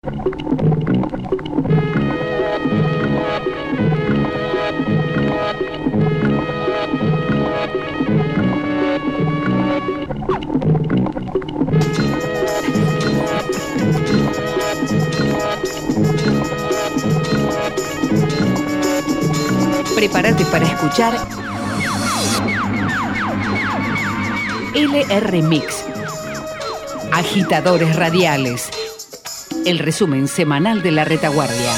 Prepárate para escuchar LR Mix, Agitadores Radiales, el resumen semanal de la retaguardia.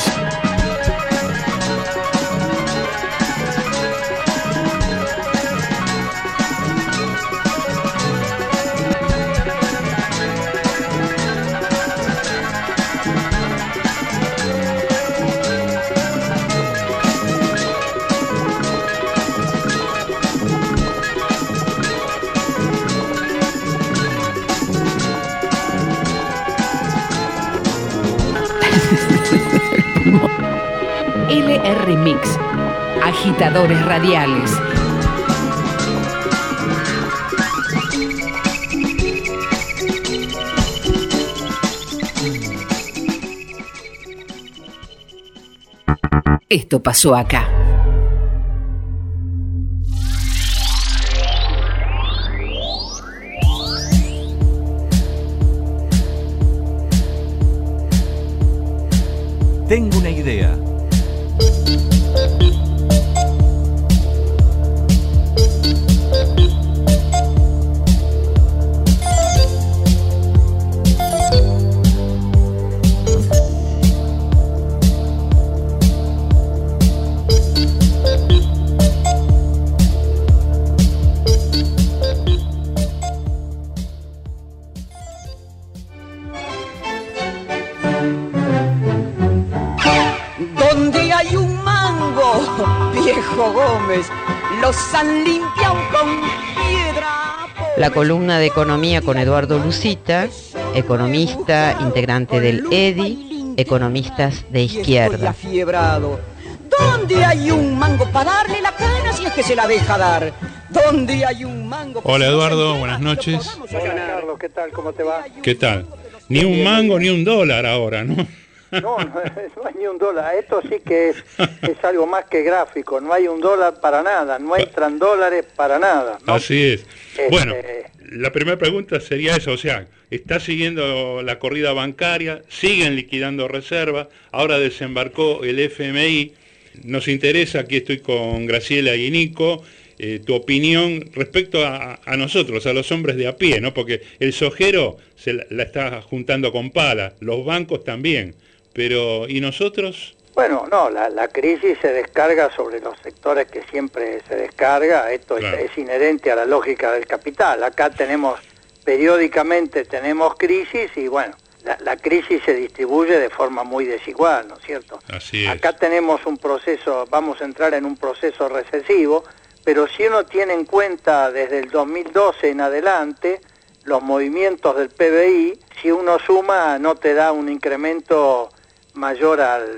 LR Mix, Agitadores Radiales. Esto pasó acá. Tengo una idea. Gómez, los han limpiado con piedra. La columna de economía con Eduardo Lucita, economista, integrante del EDI, economistas de izquierda. ¿Dónde hay un mango para darle la cana si es que se la deja dar? ¿Dónde hay un mango? Hola Eduardo, buenas noches. Hola Carlos, ¿qué tal? ¿Cómo te va? ¿Qué tal? Ni un mango ni un dólar ahora, ¿no? No hay ni un dólar. Esto sí que es algo más que gráfico. No hay un dólar para nada. No entran dólares para nada, ¿no? Así es. Bueno, la primera pregunta sería esa. O sea, está siguiendo la corrida bancaria, siguen liquidando reservas, ahora desembarcó el FMI. Nos interesa, aquí estoy con Graciela y Nico, tu opinión respecto a nosotros, a los hombres de a pie, ¿no? Porque el sojero se la está juntando con pala, los bancos también. Pero, ¿y nosotros? Bueno, no, la crisis se descarga sobre los sectores que siempre se descarga. Esto claro. es inherente a la lógica del capital. Acá periódicamente tenemos crisis y bueno, la crisis se distribuye de forma muy desigual, ¿no es cierto? Así es. Acá tenemos un proceso, vamos a entrar en un proceso recesivo, pero si uno tiene en cuenta desde el 2012 en adelante, los movimientos del PBI, si uno suma, no te da un incremento mayor al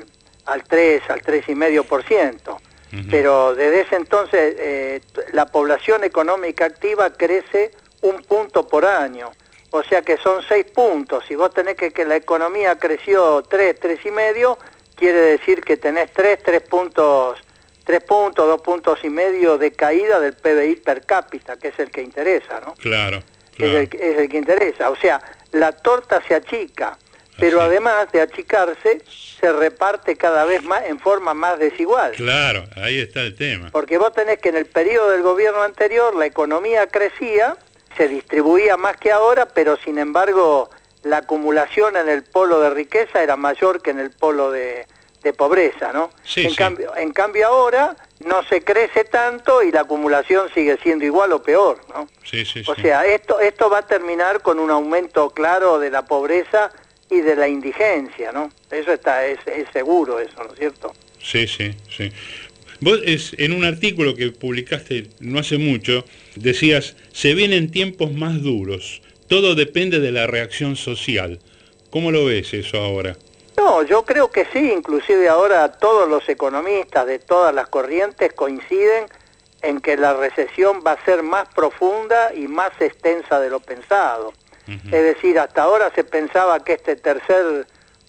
3,5%. Uh-huh. Pero desde ese entonces la población económica activa crece 1 punto por año. O sea que son 6 puntos. Si vos tenés que la economía creció 3,5, quiere decir que tenés 3 puntos, 2,5 puntos de caída del PBI per cápita, que es el que interesa, ¿no? Claro. Es el que interesa. O sea, la torta se achica. Pero además de achicarse, se reparte cada vez más en forma más desigual. Claro, ahí está el tema. Porque vos tenés que en el periodo del gobierno anterior la economía crecía, se distribuía más que ahora, pero sin embargo la acumulación en el polo de riqueza era mayor que en el polo de pobreza, ¿no? Sí, en cambio ahora no se crece tanto y la acumulación sigue siendo igual o peor, ¿no? Sí. O sea, esto va a terminar con un aumento claro de la pobreza y de la indigencia, ¿no? Eso es seguro, eso, ¿no es cierto? Sí. Vos en un artículo que publicaste no hace mucho, decías, se vienen tiempos más duros, todo depende de la reacción social. ¿Cómo lo ves eso ahora? No, yo creo que sí, inclusive ahora todos los economistas de todas las corrientes coinciden en que la recesión va a ser más profunda y más extensa de lo pensado. Uh-huh. Es decir, hasta ahora se pensaba que este tercer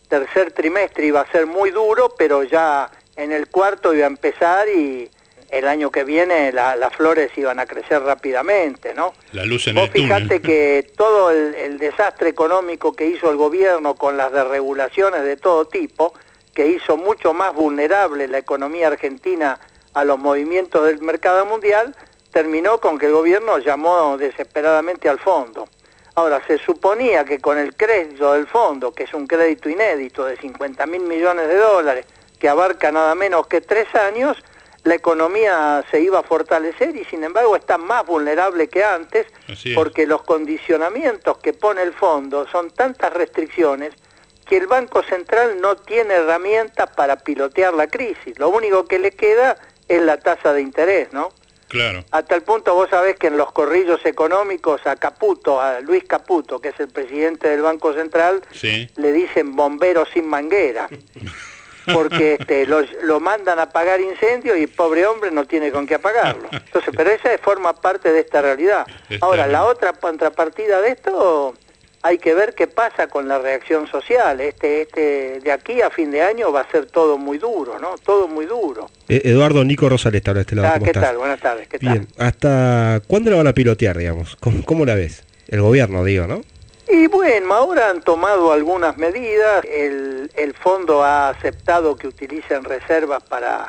tercer trimestre iba a ser muy duro, pero ya en el cuarto iba a empezar y el año que viene las flores iban a crecer rápidamente, ¿no? La luz en Vos el túnel. fijate que todo el desastre económico que hizo el gobierno con las desregulaciones de todo tipo, que hizo mucho más vulnerable la economía argentina a los movimientos del mercado mundial, terminó con que el gobierno llamó desesperadamente al fondo. Ahora, se suponía que con el crédito del fondo, que es un crédito inédito de 50.000 millones de dólares, que abarca nada menos que 3 años, la economía se iba a fortalecer y sin embargo está más vulnerable que antes, porque los condicionamientos que pone el fondo son tantas restricciones que el Banco Central no tiene herramientas para pilotear la crisis. Lo único que le queda es la tasa de interés, ¿no? Claro. Hasta el punto, vos sabés que en los corrillos económicos a Luis Caputo, que es el presidente del Banco Central, sí, le dicen bombero sin manguera. Porque lo mandan a apagar incendios y el pobre hombre no tiene con qué apagarlo. Entonces, pero esa forma parte de esta realidad. Ahora, la otra contrapartida de esto, hay que ver qué pasa con la reacción social. De aquí a fin de año va a ser todo muy duro, ¿no? Todo muy duro. Eduardo, Nico Rosales está a este lado. ¿Cómo ¿qué estás? tal? Buenas tardes, ¿qué tal? Bien, ¿hasta cuándo la van a pilotear, digamos? ¿Cómo la ves? El gobierno, digo, ¿no? Y bueno, ahora han tomado algunas medidas, el fondo ha aceptado que utilicen reservas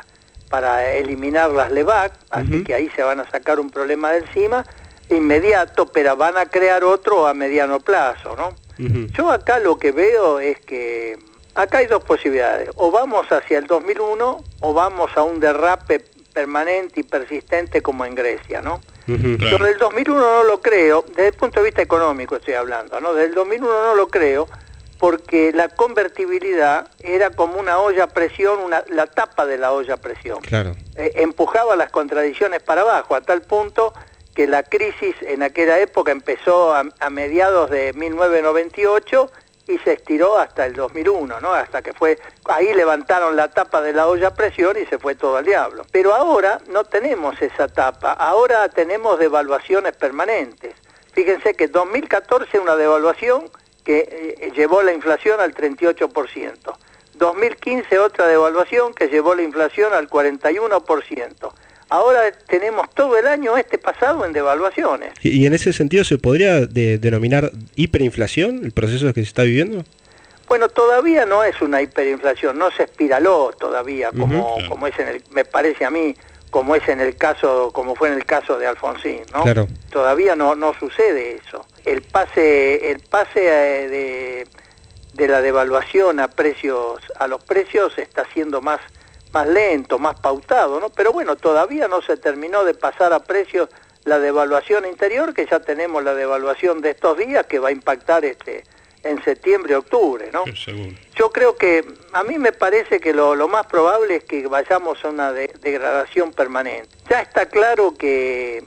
para eliminar las LEVAC, así que ahí se van a sacar un problema de encima, inmediato, pero van a crear otro a mediano plazo, ¿no? Yo acá lo que veo es que acá hay dos posibilidades, o vamos hacia el 2001 o vamos a un derrape permanente y persistente como en Grecia, ¿no? Yo del 2001 no lo creo, desde el punto de vista económico estoy hablando, ¿no? Del 2001 no lo creo, porque la convertibilidad era como una olla a presión, la tapa de la olla a presión. Claro. Empujaba las contradicciones para abajo, a tal punto que la crisis en aquella época empezó a mediados de 1998 y se estiró hasta el 2001, ¿no? Hasta que ahí levantaron la tapa de la olla a presión y se fue todo al diablo. Pero ahora no tenemos esa tapa, ahora tenemos devaluaciones permanentes. Fíjense que 2014 una devaluación que llevó la inflación al 38%. 2015 otra devaluación que llevó la inflación al 41%. Ahora tenemos todo el año pasado en devaluaciones. ¿Y en ese sentido se podría denominar hiperinflación el proceso que se está viviendo? Bueno, todavía no es una hiperinflación, no se espiraló todavía, como es me parece a mí, como fue en el caso de Alfonsín, ¿no? Claro. Todavía no sucede eso. El pase de la devaluación a los precios está siendo más lento, más pautado, ¿no? Pero bueno, todavía no se terminó de pasar a precios la devaluación interior, que ya tenemos la devaluación de estos días que va a impactar en septiembre, octubre, ¿no? Seguro. Yo creo que, a mí me parece que lo más probable es que vayamos a una degradación permanente. Ya está claro que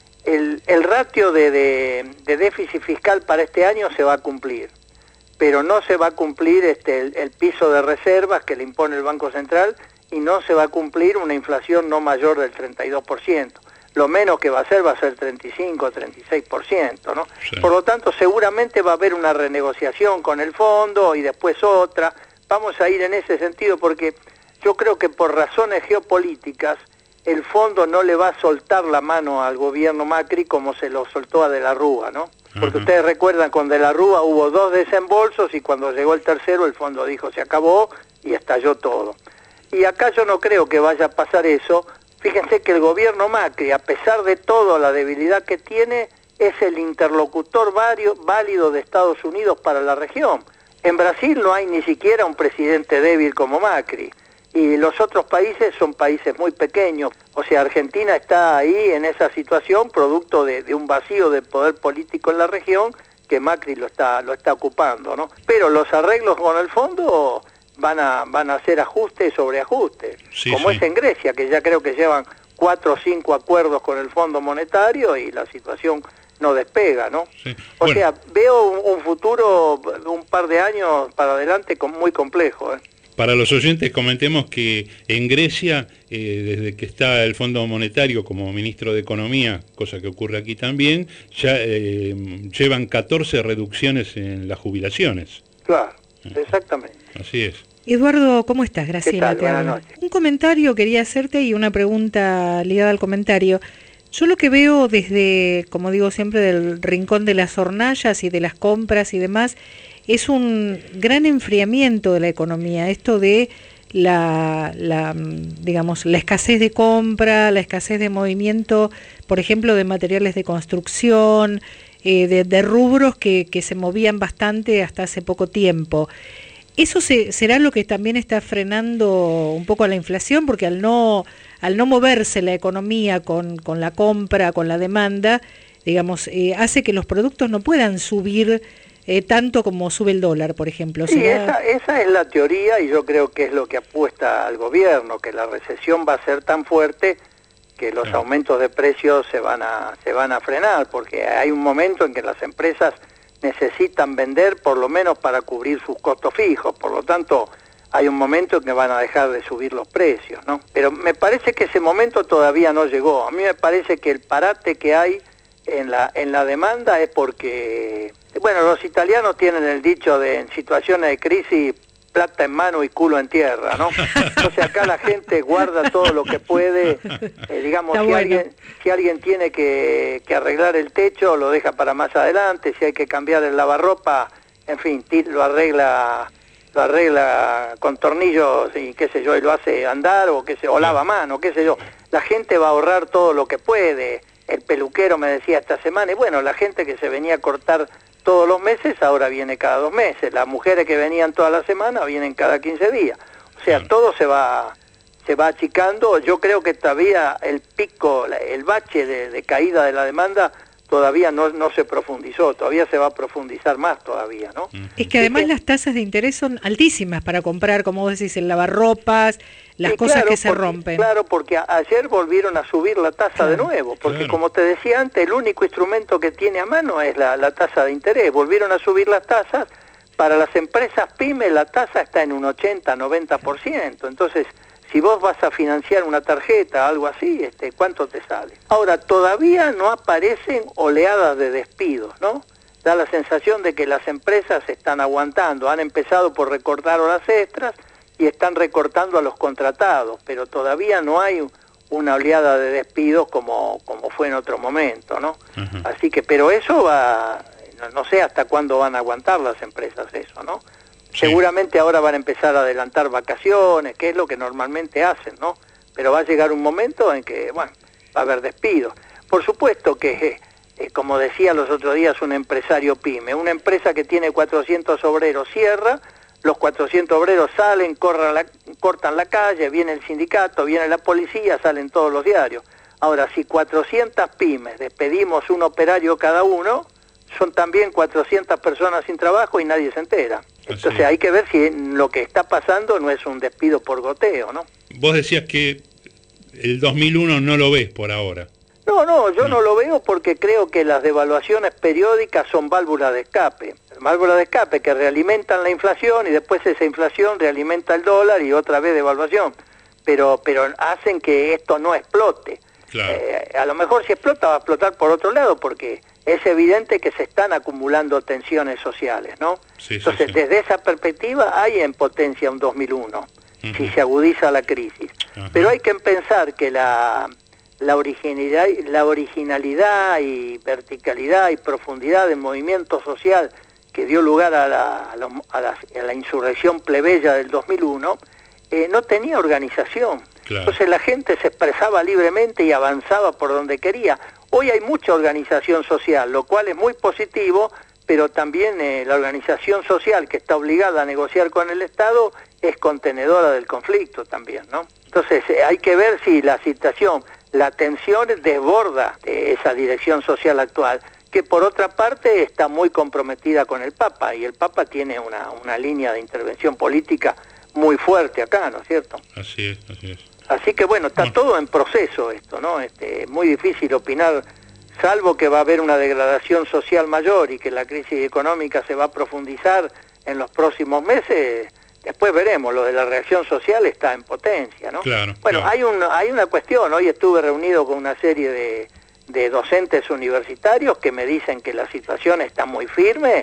el ratio de déficit fiscal para este año se va a cumplir, pero no se va a cumplir el piso de reservas que le impone el Banco Central, y no se va a cumplir una inflación no mayor del 32%. Lo menos que va a ser 35, 36%, ¿no? Sí. Por lo tanto, seguramente va a haber una renegociación con el fondo y después otra. Vamos a ir en ese sentido porque yo creo que por razones geopolíticas el fondo no le va a soltar la mano al gobierno Macri como se lo soltó a De la Rúa, ¿no? Porque ustedes recuerdan, con De la Rúa hubo 2 desembolsos y cuando llegó el tercero el fondo dijo se acabó y estalló todo. Y acá yo no creo que vaya a pasar eso. Fíjense que el gobierno Macri, a pesar de todo, la debilidad que tiene, es el interlocutor válido de Estados Unidos para la región. En Brasil no hay ni siquiera un presidente débil como Macri. Y los otros países son países muy pequeños. O sea, Argentina está ahí en esa situación, producto de un vacío de poder político en la región, que Macri lo está ocupando, ¿no? Pero los arreglos con el fondo van a hacer ajustes sobre ajustes, como es en Grecia, que ya creo que llevan 4 o 5 acuerdos con el Fondo Monetario y la situación no despega, ¿no? Sí. O sea, veo un futuro, un par de años para adelante muy complejo, ¿eh? Para los oyentes comentemos que en Grecia, desde que está el Fondo Monetario como ministro de Economía, cosa que ocurre aquí también, ya llevan 14 reducciones en las jubilaciones. Claro. Exactamente. Así es. Eduardo, ¿cómo estás? Graciela, ¿Qué tal? te hablo. Buenas noches. Un comentario quería hacerte y una pregunta ligada al comentario. Yo lo que veo desde, como digo siempre, del rincón de las hornallas y de las compras y demás, es un gran enfriamiento de la economía. Esto de digamos, la escasez de compra, la escasez de movimiento, por ejemplo, de materiales de construcción, de rubros que se movían bastante hasta hace poco tiempo. ¿Eso será lo que también está frenando un poco a la inflación? Porque al no moverse la economía con la compra, con la demanda, digamos, hace que los productos no puedan subir tanto como sube el dólar, por ejemplo. Sí, esa es la teoría, y yo creo que es lo que apuesta al gobierno, que la recesión va a ser tan fuerte que los aumentos de precios se van a frenar, porque hay un momento en que las empresas necesitan vender por lo menos para cubrir sus costos fijos, por lo tanto hay un momento en que van a dejar de subir los precios, ¿no? Pero me parece que ese momento todavía no llegó. A mí me parece que el parate que hay en la demanda es porque, bueno, los italianos tienen el dicho de en situaciones de crisis, plata en mano y culo en tierra, ¿no? Entonces acá la gente guarda todo lo que puede, digamos, si alguien tiene que arreglar el techo, lo deja para más adelante, si hay que cambiar el lavarropa, en fin, lo arregla con tornillos y qué sé yo, y lo hace andar, o lava mano, qué sé yo. La gente va a ahorrar todo lo que puede. El peluquero me decía esta semana, y bueno, la gente que se venía a cortar todos los meses, ahora viene cada 2 meses. Las mujeres que venían toda la semana vienen cada 15 días. O sea, todo se va achicando. Yo creo que todavía el pico, el bache de caída de la demanda todavía no se profundizó, todavía se va a profundizar más todavía, ¿no? Es que además las tasas de interés son altísimas para comprar, como vos decís, el lavarropas, las cosas que se rompen. Claro, porque ayer volvieron a subir la tasa de nuevo, porque como te decía antes, el único instrumento que tiene a mano es la tasa de interés. Volvieron a subir las tasas. Para las empresas pymes la tasa está en un 80-90%, entonces si vos vas a financiar una tarjeta, algo así, ¿cuánto te sale? Ahora, todavía no aparecen oleadas de despidos, ¿no? Da la sensación de que las empresas están aguantando, han empezado por recortar horas extras y están recortando a los contratados, pero todavía no hay una oleada de despidos como fue en otro momento, ¿no? Uh-huh. Así que, pero eso va, no sé hasta cuándo van a aguantar las empresas eso, ¿no? Sí. Seguramente ahora van a empezar a adelantar vacaciones, que es lo que normalmente hacen, ¿no? Pero va a llegar un momento en que, bueno, va a haber despidos. Por supuesto que, como decía los otros días un empresario pyme, una empresa que tiene 400 obreros cierra, los 400 obreros salen, cortan la calle, viene el sindicato, viene la policía, salen todos los diarios. Ahora, si 400 pymes despedimos un operario cada uno, son también 400 personas sin trabajo y nadie se entera. Entonces hay que ver si lo que está pasando no es un despido por goteo, ¿no? Vos decías que el 2001 no lo ves por ahora. No, yo no lo veo porque creo que las devaluaciones periódicas son válvulas de escape. Válvulas de escape que realimentan la inflación y después esa inflación realimenta el dólar y otra vez devaluación. Pero hacen que esto no explote. Claro. A lo mejor si explota va a explotar por otro lado porque es evidente que se están acumulando tensiones sociales, ¿no? Sí, entonces, desde esa perspectiva hay en potencia un 2001, si se agudiza la crisis. Pero hay que pensar que la originalidad y verticalidad y profundidad del movimiento social que dio lugar a la insurrección plebeya del 2001 no tenía organización. Claro. Entonces la gente se expresaba libremente y avanzaba por donde quería. Hoy hay mucha organización social, lo cual es muy positivo, pero también la organización social que está obligada a negociar con el Estado es contenedora del conflicto también, ¿no? Entonces hay que ver si la situación, la tensión desborda esa dirección social actual, que por otra parte está muy comprometida con el Papa, y el Papa tiene una línea de intervención política muy fuerte acá, ¿no es cierto? Así es, así es. Así que bueno, está todo en proceso esto, ¿no? Es muy difícil opinar, salvo que va a haber una degradación social mayor y que la crisis económica se va a profundizar en los próximos meses. Después veremos, lo de la reacción social está en potencia, ¿no? Claro, bueno, claro. Hay una cuestión, hoy estuve reunido con una serie de docentes universitarios que me dicen que la situación está muy firme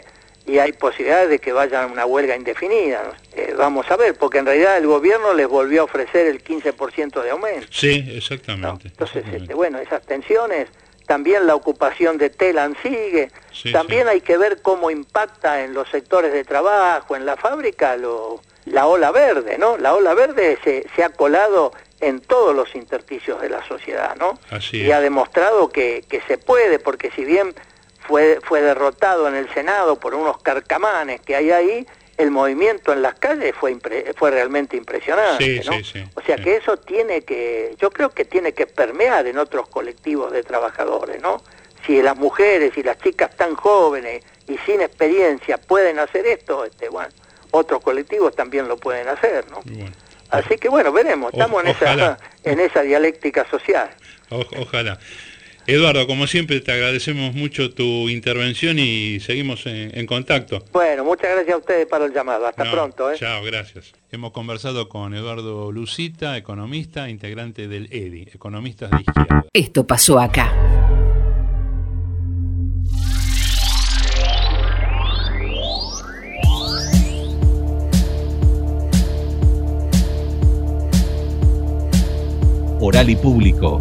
y hay posibilidades de que vayan a una huelga indefinida. Vamos a ver, porque en realidad el gobierno les volvió a ofrecer el 15% de aumento. Sí, exactamente. ¿No? Entonces, exactamente. bueno, esas tensiones, también la ocupación de Telam sigue, Sí, también sí. hay que ver cómo impacta en los sectores de trabajo, en la fábrica, la ola verde, ¿no? La ola verde se ha colado en todos los intersticios de la sociedad, ¿no? Así Y es. ha demostrado que se puede, porque si bien fue derrotado en el Senado por unos carcamanes que hay ahí, el movimiento en las calles fue realmente impresionante, Sí, ¿no? sí, sí, O sea sí. que eso yo creo que tiene que permear en otros colectivos de trabajadores, ¿no? Si las mujeres y las chicas tan jóvenes y sin experiencia pueden hacer esto, bueno, otros colectivos también lo pueden hacer, ¿no? Bueno, Así que bueno, veremos, estamos ojalá. en esa dialéctica social. Ojalá. Eduardo, como siempre, te agradecemos mucho tu intervención y seguimos en contacto. Bueno, muchas gracias a ustedes para el llamado. Hasta No, pronto. Chao, gracias. Hemos conversado con Eduardo Lucita, economista, integrante del EDI, Economistas de Izquierda. Esto pasó acá. Oral y Público.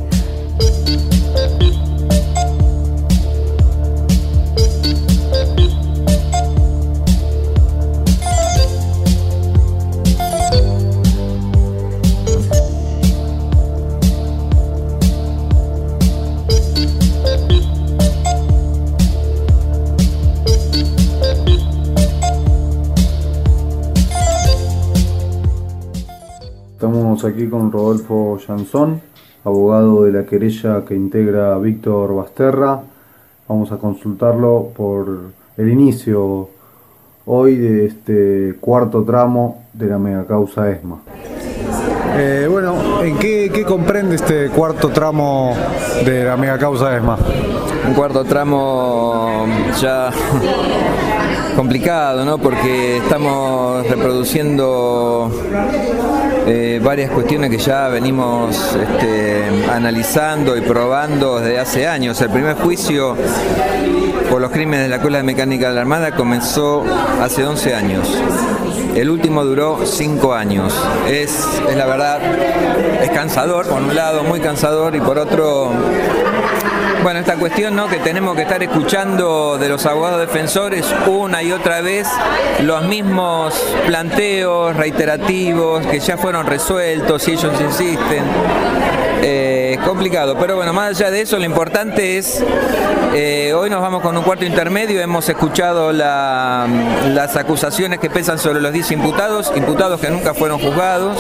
Estamos aquí con Rodolfo Jansón, abogado de la querella que integra Víctor Basterra. Vamos a consultarlo por el inicio hoy de este cuarto tramo de la megacausa ESMA. Bueno, ¿en qué comprende este cuarto tramo de la megacausa ESMA? Un cuarto tramo ya complicado, ¿no? Porque estamos reproduciendo varias cuestiones que ya venimos analizando y probando desde hace años. El primer juicio por los crímenes de la Escuela de Mecánica de la Armada comenzó hace 11 años. El último duró 5 años. Es la verdad, es cansador, por un lado, muy cansador, y por otro, bueno, esta cuestión, ¿no?, que tenemos que estar escuchando de los abogados defensores una y otra vez los mismos planteos reiterativos que ya fueron resueltos y ellos insisten. Es complicado, pero bueno, más allá de eso, lo importante es, hoy nos vamos con un cuarto intermedio. Hemos escuchado las acusaciones que pesan sobre los 10 imputados que nunca fueron juzgados,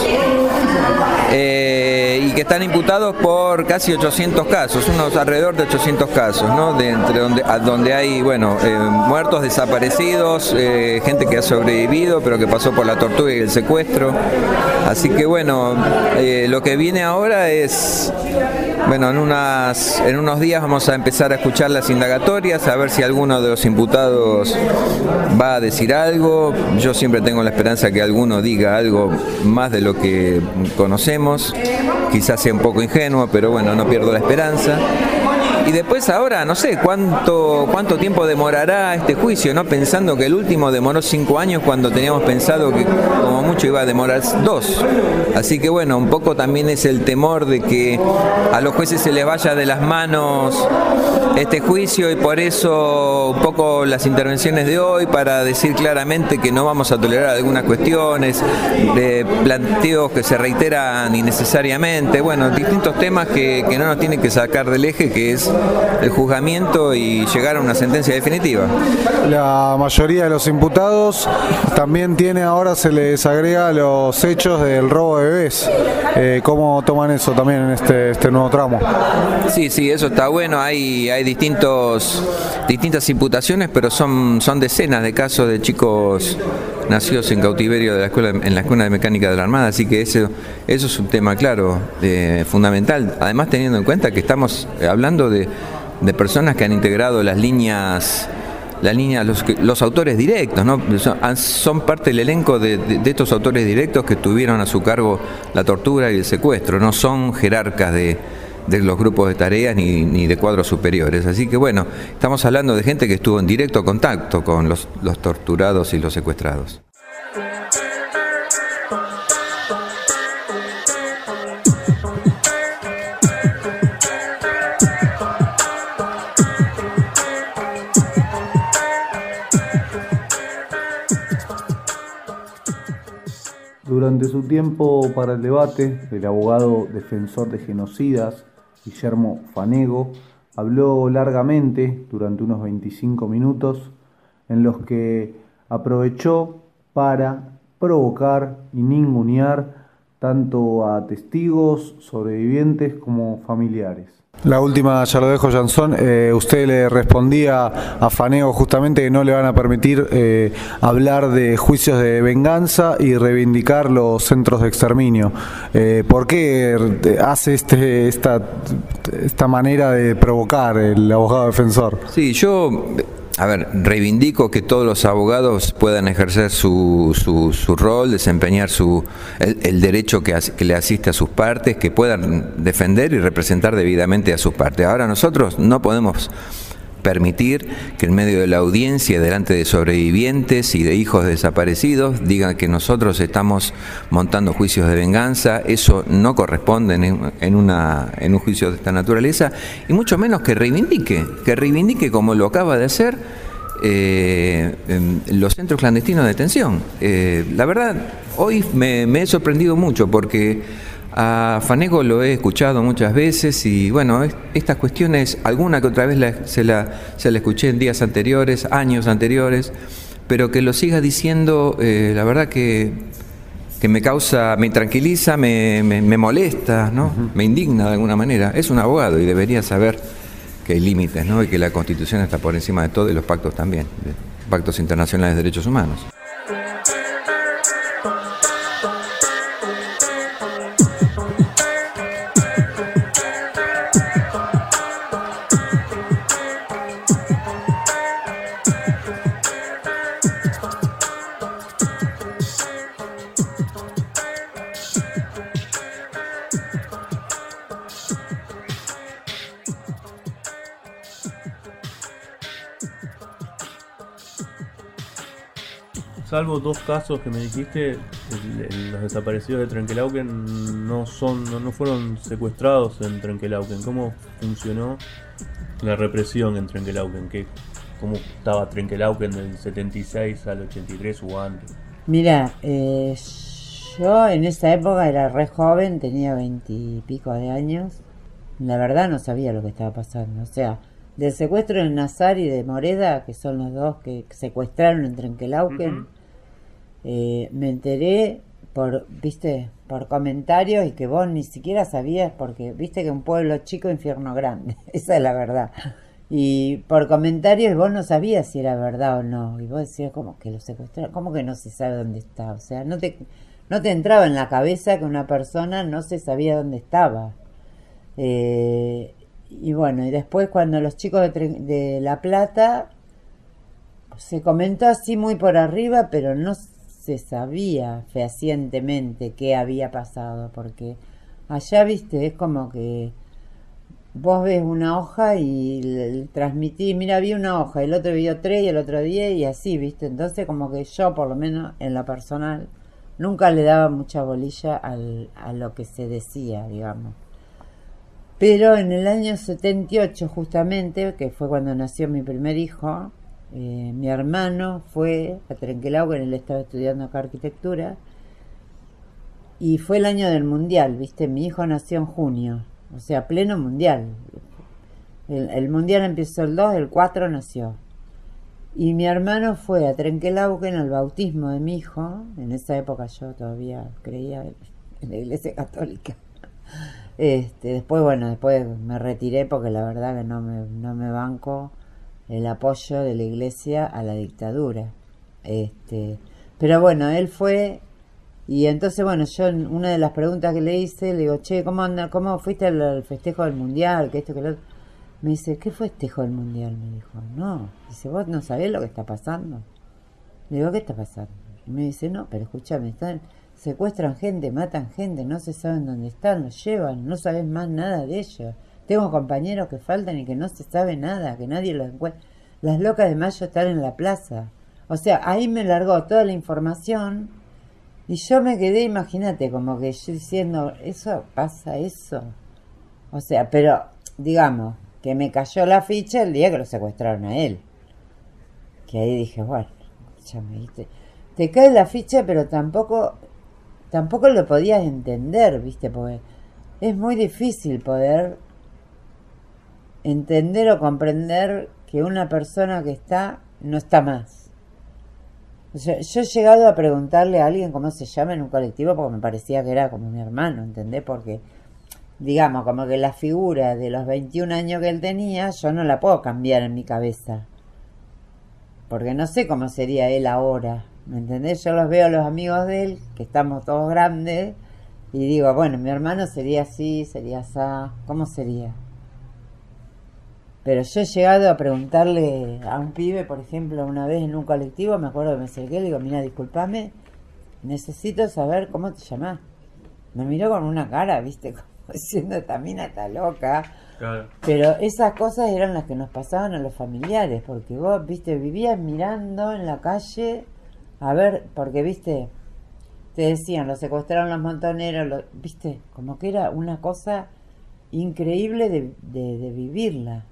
y que están imputados por casi 800 casos, unos alrededor de 800 casos, ¿no? Donde hay, bueno, muertos, desaparecidos, gente que ha sobrevivido, pero que pasó por la tortura y el secuestro. Así que bueno, lo que viene ahora es, bueno, en unos días vamos a empezar a escuchar las indagatorias, a ver si alguno de los imputados va a decir algo. Yo siempre tengo la esperanza que alguno diga algo más de lo que conocemos. Quizás sea un poco ingenuo, pero bueno, no pierdo la esperanza. Y después ahora, no sé, cuánto tiempo demorará este juicio, ¿no? Pensando que el último demoró 5 años cuando teníamos pensado que como mucho iba a demorar 2. Así que bueno, un poco también es el temor de que a los jueces se les vaya de las manos este juicio, y por eso un poco las intervenciones de hoy para decir claramente que no vamos a tolerar algunas cuestiones, de planteos que se reiteran innecesariamente, bueno, distintos temas que no nos tienen que sacar del eje, que es el juzgamiento y llegar a una sentencia definitiva. La mayoría de los imputados también ahora se les agrega los hechos del robo de bebés. ¿Cómo toman eso también en este nuevo tramo? Sí, eso está bueno. Hay distintas imputaciones, pero son decenas de casos de chicos nacidos en cautiverio en la Escuela de Mecánica de la Armada, así que eso es un tema, claro, fundamental. Además, teniendo en cuenta que estamos hablando de personas que han integrado las líneas, los autores directos, ¿no? Son parte del elenco de estos autores directos que tuvieron a su cargo la tortura y el secuestro, no son jerarcas de de los grupos de tareas ni de cuadros superiores. Así que bueno, estamos hablando de gente que estuvo en directo contacto con los torturados y los secuestrados. Durante su tiempo para el debate, el abogado defensor de genocidas, Guillermo Fanego, habló largamente durante unos 25 minutos en los que aprovechó para provocar y ningunear tanto a testigos, sobrevivientes como familiares. La última ya lo dejo, Jansson. Usted le respondía a Fanego justamente que no le van a permitir hablar de juicios de venganza y reivindicar los centros de exterminio. ¿Por qué hace esta manera de provocar el abogado defensor? Sí, yo... reivindico que todos los abogados puedan ejercer su rol, desempeñar el derecho que le asiste a sus partes, que puedan defender y representar debidamente a sus partes. Ahora nosotros no podemos permitir que en medio de la audiencia, delante de sobrevivientes y de hijos desaparecidos, digan que nosotros estamos montando juicios de venganza. Eso no corresponde en un juicio de esta naturaleza, y mucho menos que reivindique como lo acaba de hacer los centros clandestinos de detención. La verdad, hoy me he sorprendido mucho porque a Fanego lo he escuchado muchas veces y bueno, estas cuestiones, alguna que otra vez se la escuché en días anteriores, años anteriores, pero que lo siga diciendo, la verdad que me causa, me tranquiliza, me molesta, ¿no? Me indigna de alguna manera. Es un abogado y debería saber que hay límites, ¿no? Y que la Constitución está por encima de todo y los pactos también, pactos internacionales de derechos humanos. Salvo dos casos que me dijiste, los desaparecidos de Trenquelauquen no fueron secuestrados en Trenquelauquen. ¿Cómo funcionó la represión en Trenquelauquen? ¿Cómo estaba Trenquelauquen del 76 al 83 o antes? Mira, yo en esa época era re joven, tenía 20 y pico de años. La verdad no sabía lo que estaba pasando. O sea, del secuestro de Nazar y de Moreda, que son los dos que secuestraron en Trenquelauquen, me enteré por comentarios y que vos ni siquiera sabías, porque viste que un pueblo chico, infierno grande. Esa es la verdad. Y por comentarios vos no sabías si era verdad o no. Y vos decías, ¿cómo que lo secuestraron? ¿Cómo que no se sabe dónde está? O sea, no te entraba en la cabeza que una persona no se sabía dónde estaba. Y bueno, y después cuando los chicos de La Plata, se comentó así muy por arriba, pero no se sabía fehacientemente qué había pasado, porque allá, viste, es como que vos ves una hoja y transmitís, mira, vi una hoja, el otro vio 3 y el otro 10 y así, viste. Entonces como que yo, por lo menos en lo personal, nunca le daba mucha bolilla a lo que se decía, digamos. Pero en el año 78 justamente, que fue cuando nació mi primer hijo, mi hermano fue a Trenquelauquen, él estaba estudiando acá arquitectura, y fue el año del mundial, viste, mi hijo nació en junio, o sea, pleno mundial. El mundial empezó el 2, el 4 nació. Y mi hermano fue a Trenquelauquen al bautismo de mi hijo. En esa época yo todavía creía en la Iglesia Católica. Después me retiré porque la verdad que no me banco el apoyo de la Iglesia a la dictadura. Pero bueno, él fue. Y entonces, bueno, yo una de las preguntas que le hice, le digo, che, ¿cómo fuiste al festejo del mundial? Que esto, que lo otro. Me dice, ¿qué festejo del mundial? Me dijo, no. Dice, ¿vos no sabés lo que está pasando? Le digo, ¿qué está pasando? Y me dice, no, pero escúchame, secuestran gente, matan gente, no se saben dónde están, los llevan, no sabes más nada de ellos. Tengo compañeros que faltan y que no se sabe nada, que nadie los encuentra. Las locas de Mayo están en la plaza. O sea, ahí me largó toda la información y yo me quedé, imagínate, como que yo diciendo, ¿eso pasa eso? O sea, pero digamos que me cayó la ficha el día que lo secuestraron a él. Que ahí dije, bueno, escúchame, ¿viste? Te cae la ficha, pero tampoco lo podías entender, ¿viste? Porque es muy difícil poder entender o comprender que una persona que no está más. O sea, yo he llegado a preguntarle a alguien cómo se llama en un colectivo porque me parecía que era como mi hermano, ¿entendés? Porque, digamos, como que la figura de los 21 años que él tenía, yo no la puedo cambiar en mi cabeza. Porque no sé cómo sería él ahora, ¿me entendés? Yo los veo a los amigos de él, que estamos todos grandes, y digo, bueno, mi hermano sería así, sería así, ¿cómo sería? Pero yo he llegado a preguntarle a un pibe, por ejemplo, una vez en un colectivo, me acuerdo que me acerqué, le digo, mira, discúlpame, necesito saber cómo te llamás. Me miró con una cara, ¿viste? Como diciendo, esta mina está loca. Claro. Pero esas cosas eran las que nos pasaban a los familiares, porque vos, viste, vivías mirando en la calle, a ver, porque, viste, te decían, los secuestraron los montoneros, viste, como que era una cosa increíble de vivirla.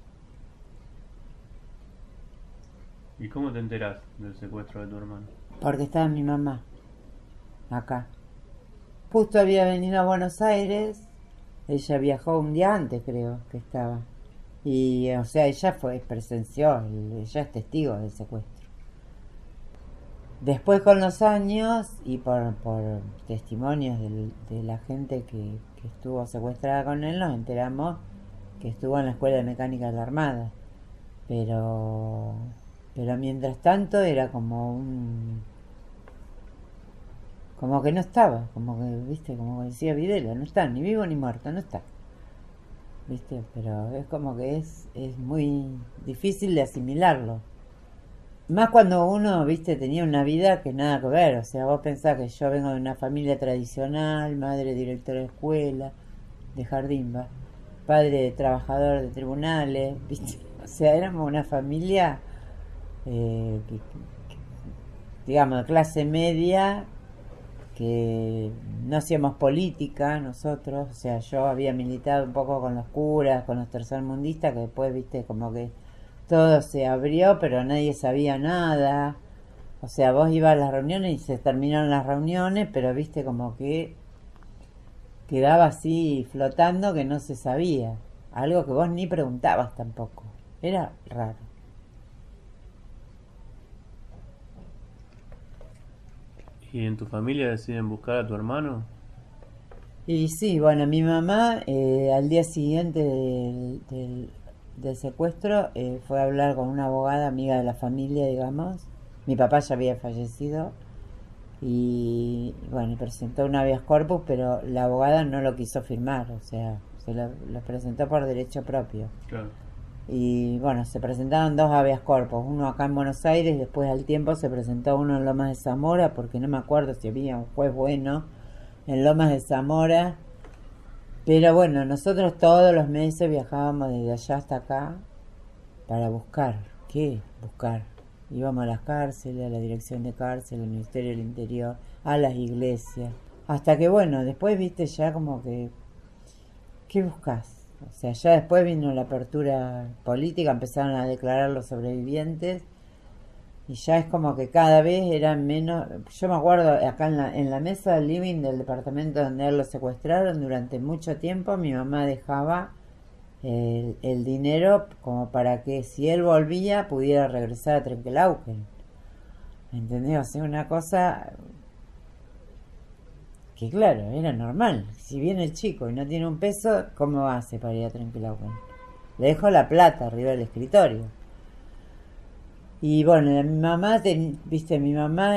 ¿Y cómo te enterás del secuestro de tu hermano? Porque estaba mi mamá acá. Justo había venido a Buenos Aires, ella viajó un día antes, creo que estaba. Y, o sea, ella presenció, ella es testigo del secuestro. Después, con los años y por testimonios de la gente que estuvo secuestrada con él, nos enteramos que estuvo en la Escuela de Mecánica de la Armada. Pero mientras tanto era como que no estaba, como que, viste, como decía Videla, no está, ni vivo ni muerto, no está. Viste, pero es como que es muy difícil de asimilarlo. Más cuando uno, viste, tenía una vida que nada que ver. O sea, vos pensás que yo vengo de una familia tradicional, madre directora de escuela, de jardín, padre trabajador de tribunales, viste. O sea, éramos una familia digamos, de clase media, que no hacíamos política nosotros. O sea, yo había militado un poco con los curas, con los tercermundistas, que después, viste, como que todo se abrió, pero nadie sabía nada. O sea, vos ibas a las reuniones y se terminaron las reuniones, pero, viste, como que quedaba así flotando, que no se sabía. Algo que vos ni preguntabas tampoco. Era raro. ¿Y en tu familia deciden buscar a tu hermano? Y sí, bueno, mi mamá al día siguiente del secuestro fue a hablar con una abogada amiga de la familia, digamos. Mi papá ya había fallecido y, bueno, presentó un habeas corpus, pero la abogada no lo quiso firmar, o sea, se lo presentó por derecho propio. Claro. Y, bueno, se presentaron 2 habeas corpus, uno acá en Buenos Aires, después al tiempo se presentó uno en Lomas de Zamora, porque no me acuerdo si había un juez bueno en Lomas de Zamora. Pero bueno, nosotros todos los meses viajábamos desde allá hasta acá para buscar. ¿Qué? Buscar. Íbamos a las cárceles, a la dirección de cárcel, al Ministerio del Interior, a las iglesias. Hasta que, bueno, después, viste, ya como que... ¿Qué buscas? O sea, ya después vino la apertura política, empezaron a declarar los sobrevivientes y ya es como que cada vez eran menos. Yo me acuerdo acá en la mesa del living del departamento donde él lo secuestraron, durante mucho tiempo mi mamá dejaba el dinero como para que si él volvía pudiera regresar a Trenquelauquen. ¿Entendés? O sea, una cosa que, claro, era normal. Si viene el chico y no tiene un peso, ¿cómo hace para ir a Trenquelauquen? Le dejo la plata arriba del escritorio. Y bueno, mi mamá, viste, mi mamá,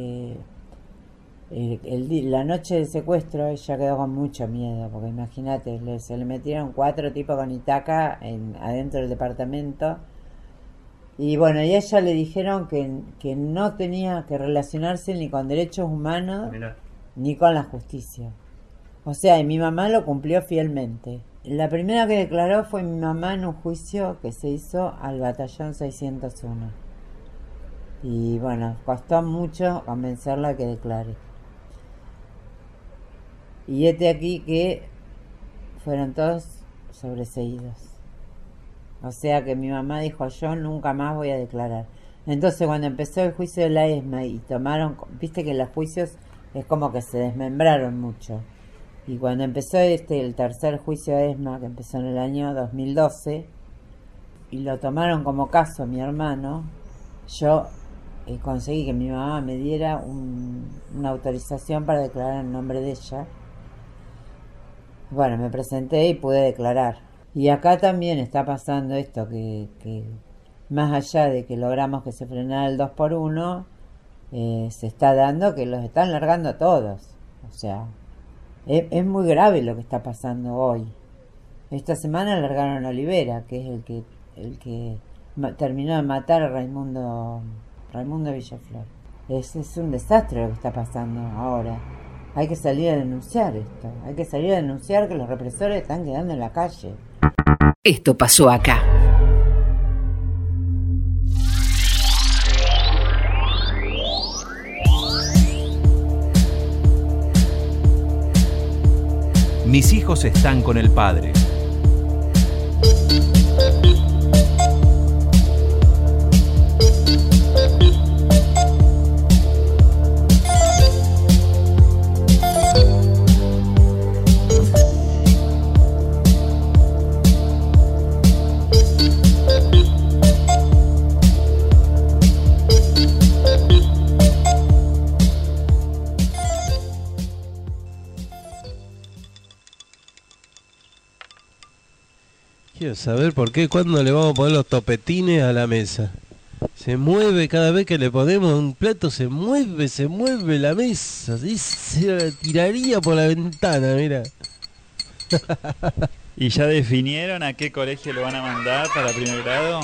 la noche del secuestro, ella quedó con mucho miedo, porque imagínate, se le metieron 4 tipos con Itaca adentro del departamento. Y bueno, y a ella le dijeron que no tenía que relacionarse ni con derechos humanos, Mirá. ni con la justicia. O sea, y mi mamá lo cumplió fielmente. La primera que declaró fue mi mamá en un juicio que se hizo al batallón 601. Y bueno, costó mucho convencerla que declare. Y aquí que fueron todos sobreseídos. O sea que mi mamá dijo, yo nunca más voy a declarar. Entonces cuando empezó el juicio de la ESMA y tomaron, viste que los juicios es como que se desmembraron mucho. Y cuando empezó el tercer juicio de ESMA, que empezó en el año 2012, y lo tomaron como caso mi hermano, yo conseguí que mi mamá me diera una autorización para declarar en nombre de ella. Bueno, me presenté y pude declarar. Y acá también está pasando esto, que más allá de que logramos que se frenara el 2x1, se está dando que los están largando a todos. O sea, es muy grave lo que está pasando hoy. Esta semana largaron a Olivera, que es el que terminó de matar a Raimundo Villaflor. Es un desastre lo que está pasando ahora. Hay que salir a denunciar esto. Hay que salir a denunciar que los represores están quedando en la calle. Esto pasó acá. Mis hijos están con el padre. Quiero saber por qué, cuándo le vamos a poner los topetines a la mesa. Se mueve cada vez que le ponemos un plato, se mueve la mesa. Se la tiraría por la ventana, mira. ¿Y ya definieron a qué colegio lo van a mandar para primer grado?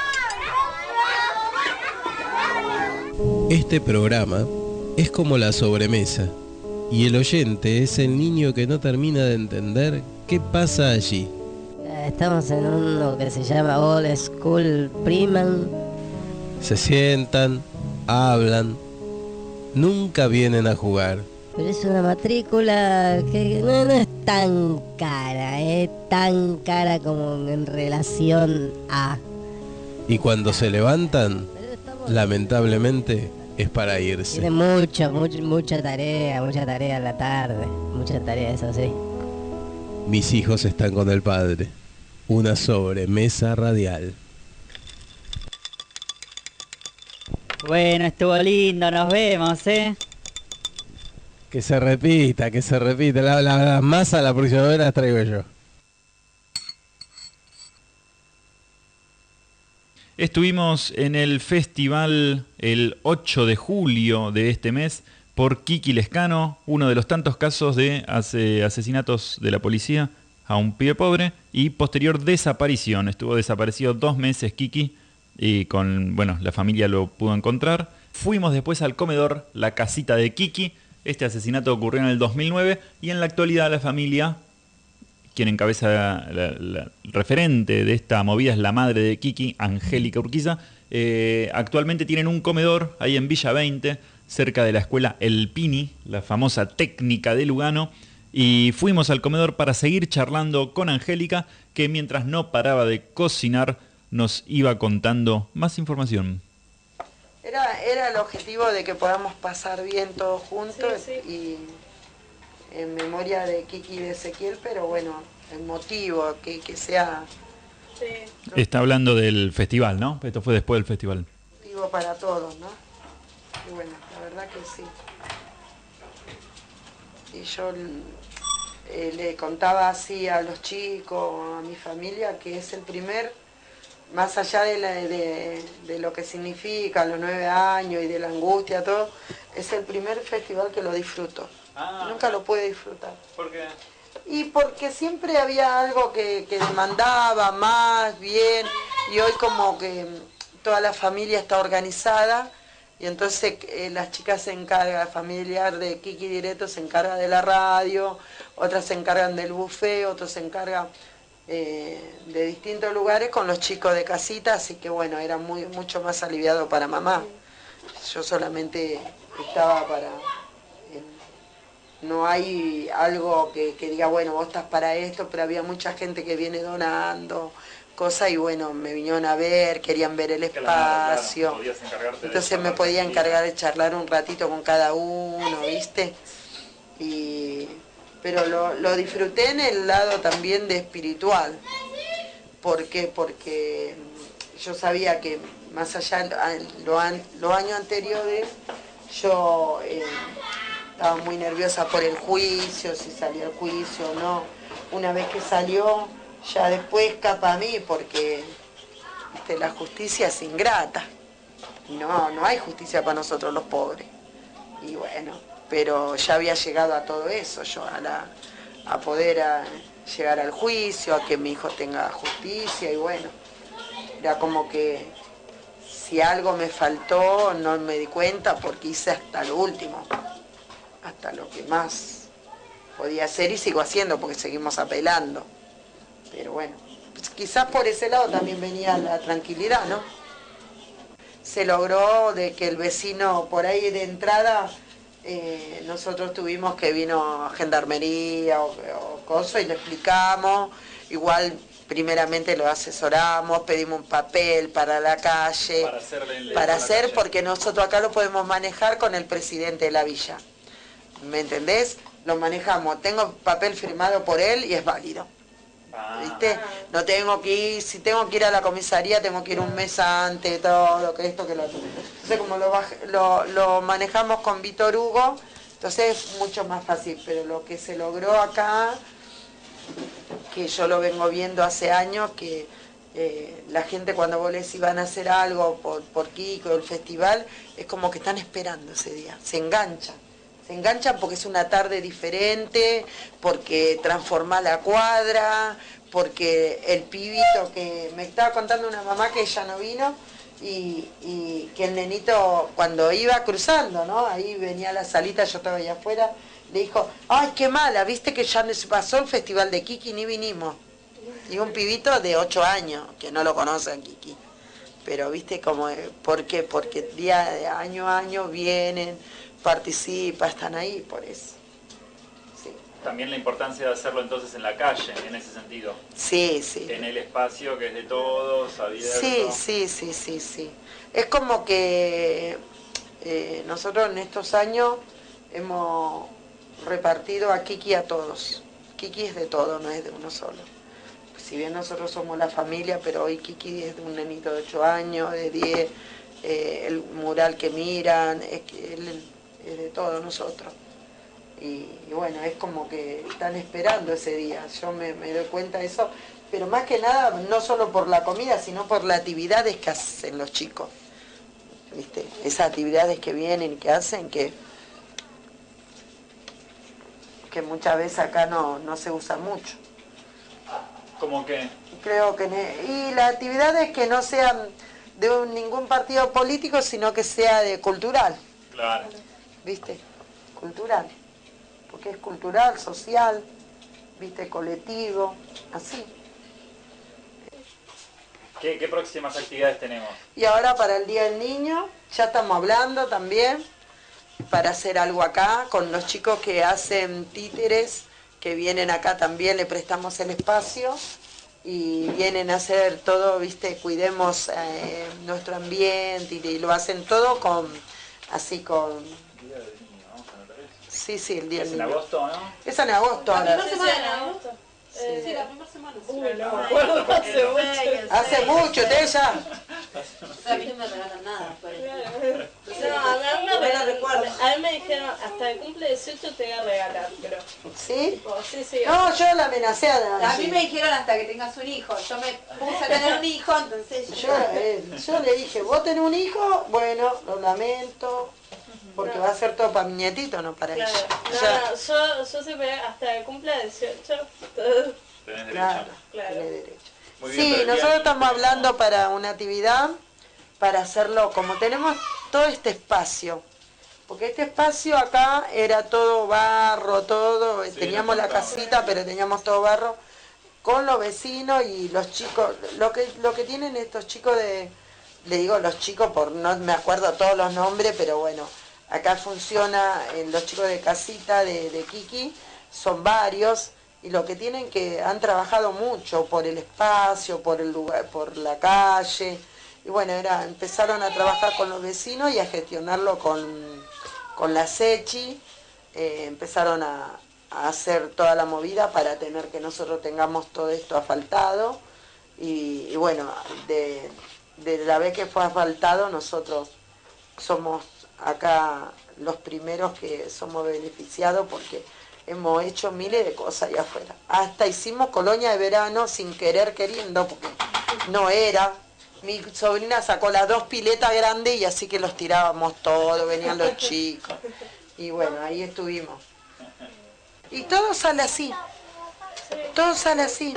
Este programa es como la sobremesa, y el oyente es el niño que no termina de entender qué pasa allí. Estamos en uno que se llama Old School Priman. Se sientan, hablan, nunca vienen a jugar. Pero es una matrícula que no es tan cara, tan cara como en relación a... Y cuando se levantan, lamentablemente, es para irse. Tiene mucha tarea a la tarde, mucha tarea, eso sí. Mis hijos están con el padre. Una sobremesa radial. Bueno, estuvo lindo, nos vemos, Que se repita. La masa la próxima vez la traigo yo. Estuvimos en el festival el 8 de julio de este mes por Kiki Lescano, uno de los tantos casos de asesinatos de la policía a un pibe pobre y posterior desaparición. Estuvo desaparecido 2 meses Kiki y la familia lo pudo encontrar. Fuimos después al comedor La Casita de Kiki. Este asesinato ocurrió en el 2009 y en la actualidad la familia, quien encabeza la referente de esta movida es la madre de Kiki, Angélica Urquiza. Actualmente tienen un comedor ahí en Villa 20, cerca de la escuela El Pini, la famosa técnica de Lugano. Y fuimos al comedor para seguir charlando con Angélica, que mientras no paraba de cocinar nos iba contando más información. Era el objetivo de que podamos pasar bien todos juntos, sí. Y en memoria de Kiki y de Ezequiel, pero bueno, el motivo que sea... Sí. Está hablando del festival, ¿no? Esto fue después del festival. Motivo para todos, ¿no? Y bueno, la verdad que sí. Y yo le contaba así a los chicos, a mi familia, que es el primer, más allá de lo que significa los 9 años y de la angustia, todo, es el primer festival que lo disfruto. Nunca lo pude disfrutar. ¿Por qué? Y porque siempre había algo que demandaba más, bien, y hoy como que toda la familia está organizada, y entonces las chicas se encargan, familiar de Kiki Directo se encarga de la radio, otras se encargan del buffet, otros se encargan de distintos lugares con los chicos de casita, así que bueno, era mucho más aliviado para mamá. Yo solamente estaba para... no hay algo que diga, bueno, vos estás para esto, pero había mucha gente que viene donando cosas y bueno, me vinieron a ver, querían ver el espacio. Entonces me podía encargar de charlar un ratito con cada uno, ¿viste? Pero lo disfruté en el lado también de espiritual. ¿Por qué? Porque yo sabía que más allá, los años anteriores, yo estaba muy nerviosa por el juicio, si salía el juicio o no. Una vez que salió, ya después escapa a mí, porque ¿viste? La justicia es ingrata. No hay justicia para nosotros los pobres. Y bueno, pero ya había llegado a todo eso, yo a poder llegar al juicio, a que mi hijo tenga justicia, y bueno, era como que si algo me faltó no me di cuenta porque hice hasta lo último, hasta lo que más podía hacer y sigo haciendo porque seguimos apelando. Pero bueno, pues quizás por ese lado también venía la tranquilidad, ¿no? Se logró de que el vecino por ahí de entrada, nosotros tuvimos que vino gendarmería o cosas y le explicamos, igual primeramente lo asesoramos, pedimos un papel para la calle, porque nosotros acá lo podemos manejar con el presidente de la villa, ¿me entendés? Lo manejamos, tengo papel firmado por él y es válido. ¿Viste? No tengo que ir, si tengo que ir a la comisaría tengo que ir un mes antes, todo, que esto, que lo otro. Entonces como lo manejamos con Víctor Hugo, entonces es mucho más fácil, pero lo que se logró acá, que yo lo vengo viendo hace años, que la gente cuando vos les iban a hacer algo por Kiko, el festival, es como que están esperando ese día, se enganchan porque es una tarde diferente, porque transforma la cuadra, porque el pibito que me estaba contando una mamá que ella no vino y que el nenito cuando iba cruzando, ¿no? Ahí venía la salita, yo estaba allá afuera, le dijo, ay, qué mala, viste que ya se pasó el festival de Kiki, ni vinimos. Y un pibito de 8 años, que no lo conoce a Kiki. Pero viste como, ¿por qué? Porque día de año a año vienen, participa, están ahí, por eso. Sí. También la importancia de hacerlo entonces en la calle, en ese sentido. Sí, sí. En el espacio que es de todos, abierto. Sí. Es como que nosotros en estos años hemos repartido a Kiki a todos. Kiki es de todo, no es de uno solo. Si bien nosotros somos la familia, pero hoy Kiki es de un nenito de 8 años, de 10, el mural que miran, es que él es de todos nosotros. Y bueno, es como que están esperando ese día, yo me doy cuenta de eso, pero más que nada, no solo por la comida, sino por las actividades que hacen los chicos. ¿Viste? Esas actividades que vienen y que hacen, que muchas veces acá no se usa mucho. ¿Cómo qué? Creo que... Y las actividades que no sean de ningún partido político, sino que sea de cultural. Claro. ¿Viste? Cultural. Porque es cultural, social, ¿viste? Colectivo, así. ¿Qué próximas actividades tenemos? Y ahora para el Día del Niño, ya estamos hablando también, para hacer algo acá, con los chicos que hacen títeres, que vienen acá también, le prestamos el espacio y vienen a hacer todo, ¿viste? Cuidemos nuestro ambiente y lo hacen todo con... Así con... Día del Niño, vamos a anotar eso. Sí, el Día del Niño. ¿Es en agosto, no? Es en agosto ahora. La primera semana de agosto. Sí, la primera semana. No me acuerdo, hace mucho, ustedes ya. A mí no me regalan nada por eso. No, a mí me recuerdo. A mí me dijeron, hasta el cumple 18 te voy a regalar, pero... ¿Sí? Sí. No, yo la amenacé a mí me dijeron hasta que tengas un hijo. Yo me puse a tener un hijo, entonces... Yo le dije, vos tenés un hijo, bueno, lo lamento, porque va a ser todo para mi nietito, no para ella. No, yo siempre hasta el cumple 18. Tenés derecho. Claro. Tenés derecho. Muy bien, Sí, nosotros estamos hablando para una actividad, para hacerlo, como tenemos todo este espacio. Porque este espacio acá era todo barro, todo, teníamos la casita, pero teníamos todo barro, con los vecinos y los chicos. Lo que tienen estos chicos le digo los chicos, por no me acuerdo todos los nombres, pero bueno, acá funciona, los chicos de casita de Kiki, son varios, y lo que tienen que han trabajado mucho por el espacio, por el lugar, por la calle, y bueno, empezaron a trabajar con los vecinos y a gestionarlo con la SECHI, empezaron a hacer toda la movida para tener que nosotros tengamos todo esto asfaltado, y bueno, de la vez que fue asfaltado, nosotros somos acá los primeros que somos beneficiados porque hemos hecho miles de cosas allá afuera. Hasta hicimos colonia de verano sin querer queriendo, porque no era. Mi sobrina sacó las 2 piletas grandes y así que los tirábamos todos, venían los chicos. Y bueno, ahí estuvimos. Y todo sale así. Todo sale así.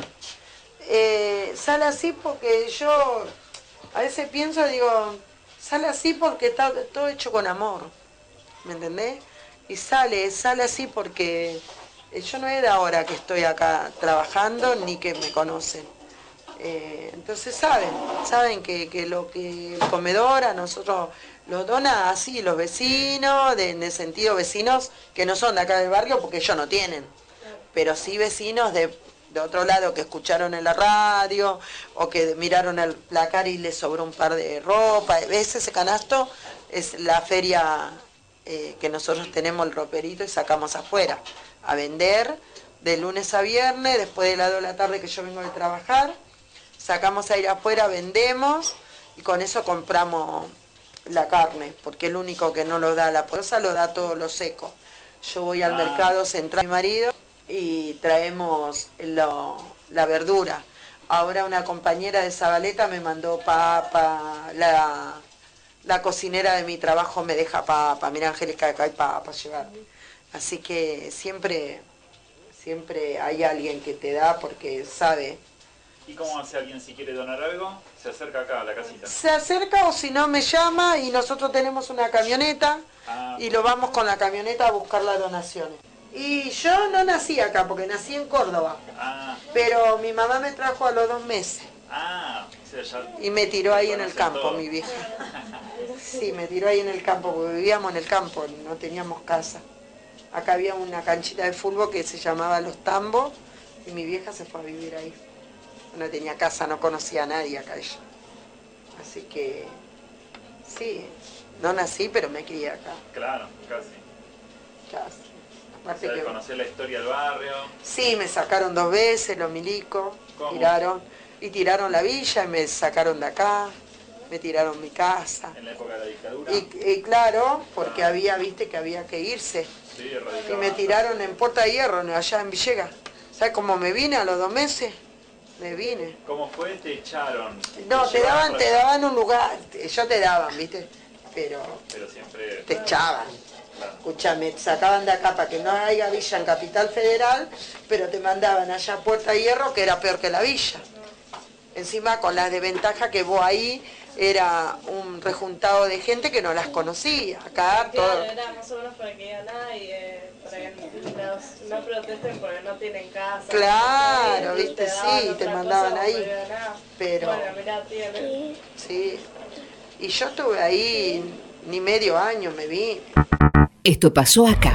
Sale así porque yo a veces pienso, digo, sale así porque está todo hecho con amor. ¿Me entendés? Y sale así porque yo no es de ahora que estoy acá trabajando ni que me conocen. Entonces saben que lo que el comedor a nosotros lo dona así los vecinos, en el sentido vecinos que no son de acá del barrio porque ellos no tienen, pero sí vecinos de otro lado que escucharon en la radio o que miraron el placar y les sobró un par de ropa. Ese canasto es la feria que nosotros tenemos el roperito y sacamos afuera a vender de lunes a viernes, después de las 2 de la tarde que yo vengo de trabajar, sacamos a ir afuera, vendemos y con eso compramos la carne, porque el único que no lo da la bolsa lo da todo lo seco. Yo voy al mercado central de mi marido y traemos la verdura. Ahora una compañera de Zabaleta me mandó papa, la cocinera de mi trabajo me deja papa, mira Angélica, acá hay papa para llevar. Así que siempre hay alguien que te da porque sabe. ¿Y cómo hace alguien si quiere donar algo? Se acerca acá a la casita. Se acerca o si no me llama y nosotros tenemos una camioneta y lo vamos con la camioneta a buscar las donaciones. Y yo no nací acá porque nací en Córdoba, pero mi mamá me trajo a los 2 meses. O sea, ya y me tiró ahí en el campo, todo. Mi vieja. Sí, me tiró ahí en el campo porque vivíamos en el campo, no teníamos casa. Acá había una canchita de fútbol que se llamaba Los Tambos y mi vieja se fue a vivir ahí. No tenía casa, no conocía a nadie acá ella. Así que, sí, no nací, pero me crié acá. Claro, casi. Casi. O sea, conocer la historia del barrio. Sí, me sacaron 2 veces los milicos, tiraron la villa y me sacaron de acá, me tiraron mi casa. En la época de la dictadura. Y claro, porque viste que había que irse. Sí, y me tiraron en Puerta de Hierro, allá en Villegas. ¿Sabes cómo me vine a los 2 meses? Me vine. ¿Cómo fue? ¿Te echaron? No, te daban un lugar, ellos te daban, ¿viste? Pero siempre te echaban. Claro. Escúchame, te sacaban de acá para que no haya villa en Capital Federal, pero te mandaban allá a Puerta de Hierro, que era peor que la villa. Encima con la desventaja que vos ahí era un rejuntado de gente que no las conocía. Acá todo. Era más o menos para que digan para que no protesten porque no tienen casa. Claro, viste, sí, te mandaban ahí. Pero. Bueno, mirá, tiene. Sí. Y yo estuve ahí ni medio año, me vine. Esto pasó acá.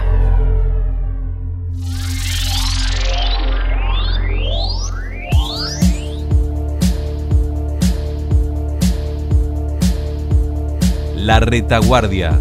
La Retaguardia.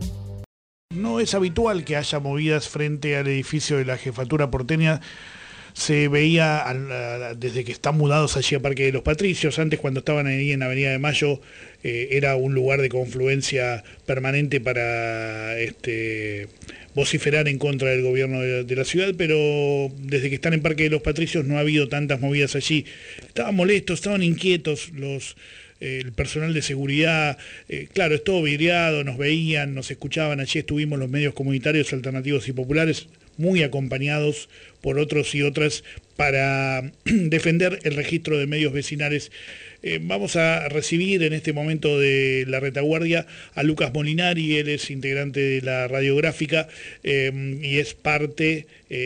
No es habitual que haya movidas frente al edificio de la jefatura porteña se veía desde que están mudados allí a Parque de los Patricios. Antes, cuando estaban ahí en Avenida de Mayo, era un lugar de confluencia permanente para vociferar en contra del gobierno de la ciudad, pero desde que están en Parque de los Patricios no ha habido tantas movidas allí. Estaban molestos, estaban inquietos el personal de seguridad. Claro, es todo vidriado, nos veían, nos escuchaban. Allí estuvimos los medios comunitarios, alternativos y populares, muy acompañados por otros y otras para defender el registro de medios vecinales. Vamos a recibir en este momento de la retaguardia a Lucas Molinari. Él es integrante de la radiográfica y es parte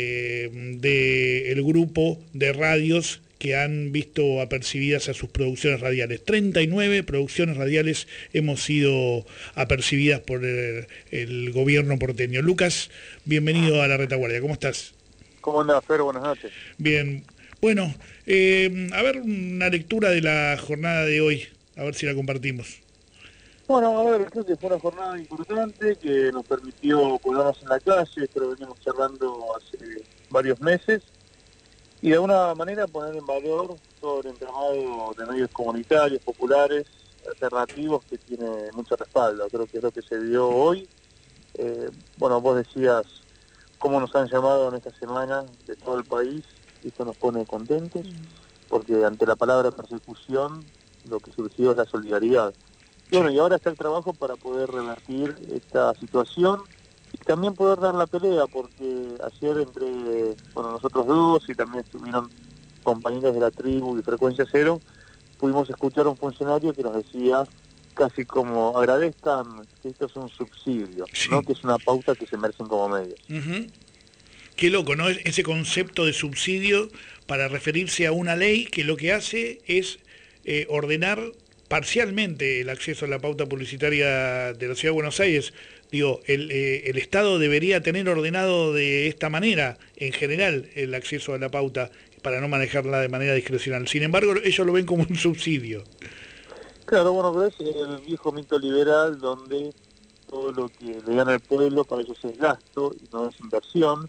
del grupo de radios que han visto apercibidas a sus producciones radiales. 39 producciones radiales hemos sido apercibidas por el gobierno porteño. Lucas, bienvenido a la retaguardia. ¿Cómo estás? ¿Cómo andás, Fer? Buenas noches. Bien. Bueno, a ver una lectura de la jornada de hoy, a ver si la compartimos. Bueno, a ver, creo que fue una jornada importante que nos permitió colgarnos en la calle. Esto lo venimos charlando hace varios meses, y de alguna manera poner en valor todo el entramado de medios comunitarios, populares, alternativos, que tiene mucho respaldo. Creo que es lo que se dio hoy. Bueno, vos decías cómo nos han llamado en esta semana de todo el país, y esto nos pone contentos, porque ante la palabra persecución lo que surgió es la solidaridad. Y bueno, y ahora está el trabajo para poder revertir esta situación y también poder dar la pelea, porque ayer entre nosotros dos, y también estuvieron compañeros de la tribu y Frecuencia Cero, pudimos escuchar a un funcionario que nos decía casi como agradezcan que esto es un subsidio, sí, ¿no? Que es una pauta que se merecen como medios. Qué loco, ¿no? Ese concepto de subsidio para referirse a una ley que lo que hace es ordenar parcialmente el acceso a la pauta publicitaria de la Ciudad de Buenos Aires. Digo, el Estado debería tener ordenado de esta manera, en general, el acceso a la pauta, para no manejarla de manera discrecional. Sin embargo, ellos lo ven como un subsidio. Claro, bueno, pero es el viejo mito liberal donde todo lo que le gana al pueblo para ellos es gasto y no es inversión.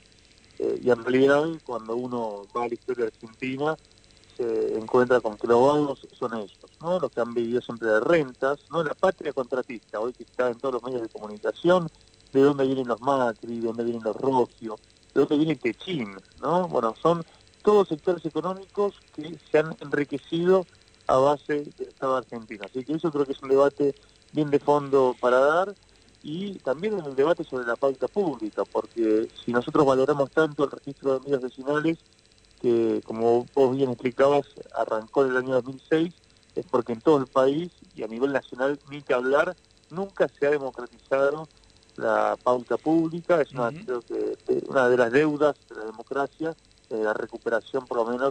Y en realidad, cuando uno va a la historia argentina, se encuentra con que los vagos son ellos, ¿no? Los que han vivido siempre de rentas, ¿no? La patria contratista, hoy que está en todos los medios de comunicación, de dónde vienen los Macri, de dónde vienen los Rocchio, de dónde viene Techín, ¿no? Bueno, son todos sectores económicos que se han enriquecido a base del Estado argentino. Así que eso creo que es un debate bien de fondo para dar, y también en el debate sobre la pauta pública, porque si nosotros valoramos tanto el registro de medios vecinales, que como vos bien explicabas, arrancó en el año 2006, es porque en todo el país y a nivel nacional, ni que hablar, nunca se ha democratizado la pauta pública. Es una, creo que, una de las deudas de la democracia, la recuperación por lo menos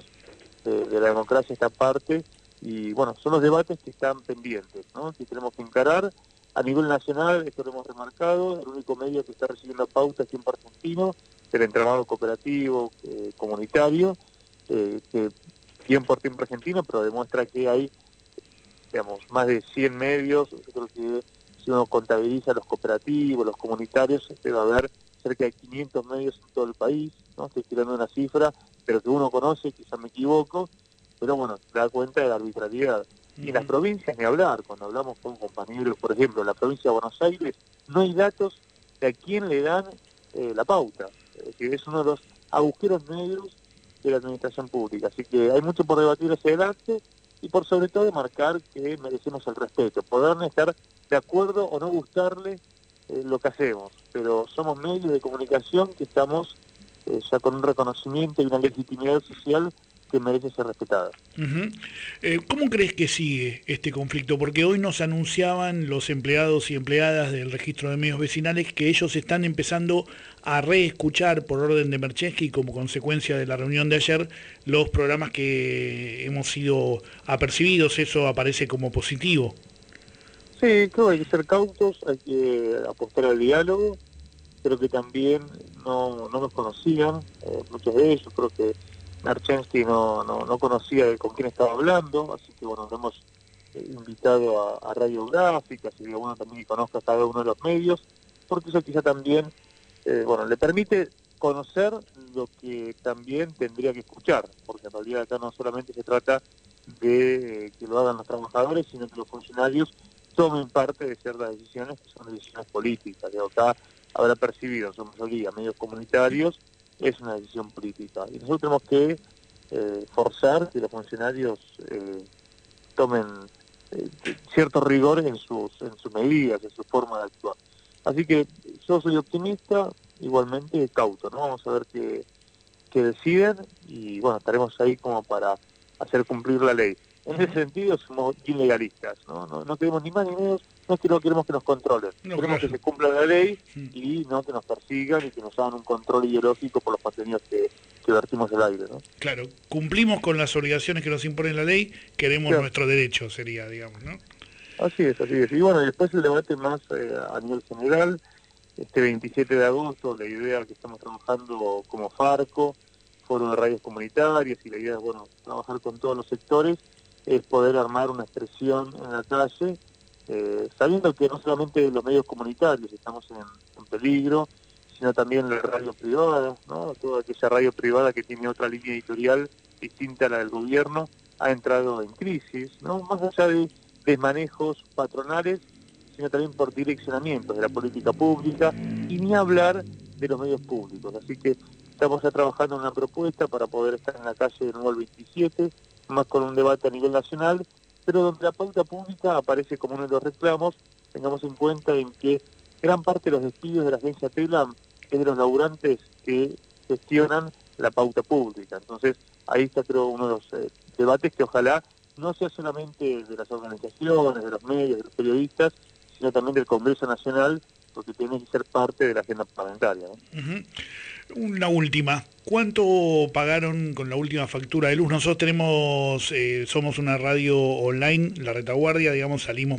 de la democracia esta parte, y bueno, son los debates que están pendientes, ¿no? Que tenemos que encarar. A nivel nacional, esto lo hemos remarcado, el único medio que está recibiendo pauta es Tiempo Argentino, el entramado cooperativo, comunitario, que Tiempo Argentino, pero demuestra que hay, digamos, más de 100 medios. Yo creo que si uno contabiliza los cooperativos, los comunitarios, debe haber cerca de 500 medios en todo el país, ¿no? Estoy tirando una cifra, pero que uno conoce, quizás me equivoco, pero bueno, se da cuenta de la arbitrariedad. Y en las provincias ni hablar. Cuando hablamos con compañeros, por ejemplo, en la provincia de Buenos Aires, no hay datos de a quién le dan la pauta, que es uno de los agujeros negros de la administración pública. Así que hay mucho por debatir hacia adelante, y por sobre todo marcar que merecemos el respeto. Podrán estar de acuerdo o no gustarle lo que hacemos, pero somos medios de comunicación que estamos ya con un reconocimiento y una legitimidad social que merece ser respetada. ¿Cómo crees que sigue este conflicto? Porque hoy nos anunciaban los empleados y empleadas del registro de medios vecinales que ellos están empezando a reescuchar por orden de Merchensky, como consecuencia de la reunión de ayer, los programas que hemos sido apercibidos. Eso aparece como positivo. Sí, creo que hay que ser cautos, hay que apostar al diálogo. Creo que también no nos conocían, muchos de ellos. Creo que Merchensky no conocía con quién estaba hablando, así que bueno, lo hemos invitado a radiográficas, y bueno, también que conozca cada uno de los medios, porque eso quizá también le permite conocer lo que también tendría que escuchar, porque en realidad acá no solamente se trata de que lo hagan los trabajadores, sino que los funcionarios tomen parte de ciertas decisiones que son decisiones políticas. De acá habrá percibido en su mayoría medios comunitarios, es una decisión política. Y nosotros tenemos que forzar que los funcionarios tomen cierto rigor en sus medidas, en su forma de actuar. Así que yo soy optimista, igualmente cauto, ¿no? Vamos a ver qué deciden y bueno, estaremos ahí como para hacer cumplir la ley. En ese sentido somos ilegalistas, no queremos ni más ni menos, no es que no queremos que nos controlen, queremos que se cumpla la ley y no que nos persigan y que nos hagan un control ideológico por los contenidos que vertimos al aire, ¿no? Claro, cumplimos con las obligaciones que nos impone la ley, queremos nuestro derecho, sería, digamos, ¿no? Así es. Y bueno, después el debate más a nivel general, este 27 de agosto, la idea que estamos trabajando como Farco, Foro de Radios Comunitarias, y la idea es, bueno, trabajar con todos los sectores, es poder armar una expresión en la calle, sabiendo que no solamente los medios comunitarios estamos en peligro, sino también la radio privada, ¿no? Toda aquella radio privada que tiene otra línea editorial distinta a la del gobierno, ha entrado en crisis, ¿no? Más allá de desmanejos patronales, sino también por direccionamientos de la política pública, y ni hablar de los medios públicos. Así que estamos ya trabajando en una propuesta para poder estar en la calle de nuevo el 27, más con un debate a nivel nacional, pero donde la pauta pública aparece como uno de los reclamos. Tengamos en cuenta en que gran parte de los despidos de la agencia TELAM es de los laburantes que gestionan la pauta pública. Entonces, ahí está, creo, uno de los debates que ojalá no sea solamente de las organizaciones, de los medios, de los periodistas, sino también del Congreso Nacional, porque tiene que ser parte de la agenda parlamentaria, ¿no? Una última. ¿Cuánto pagaron con la última factura de luz? Nosotros tenemos, somos una radio online, La Retaguardia, digamos, salimos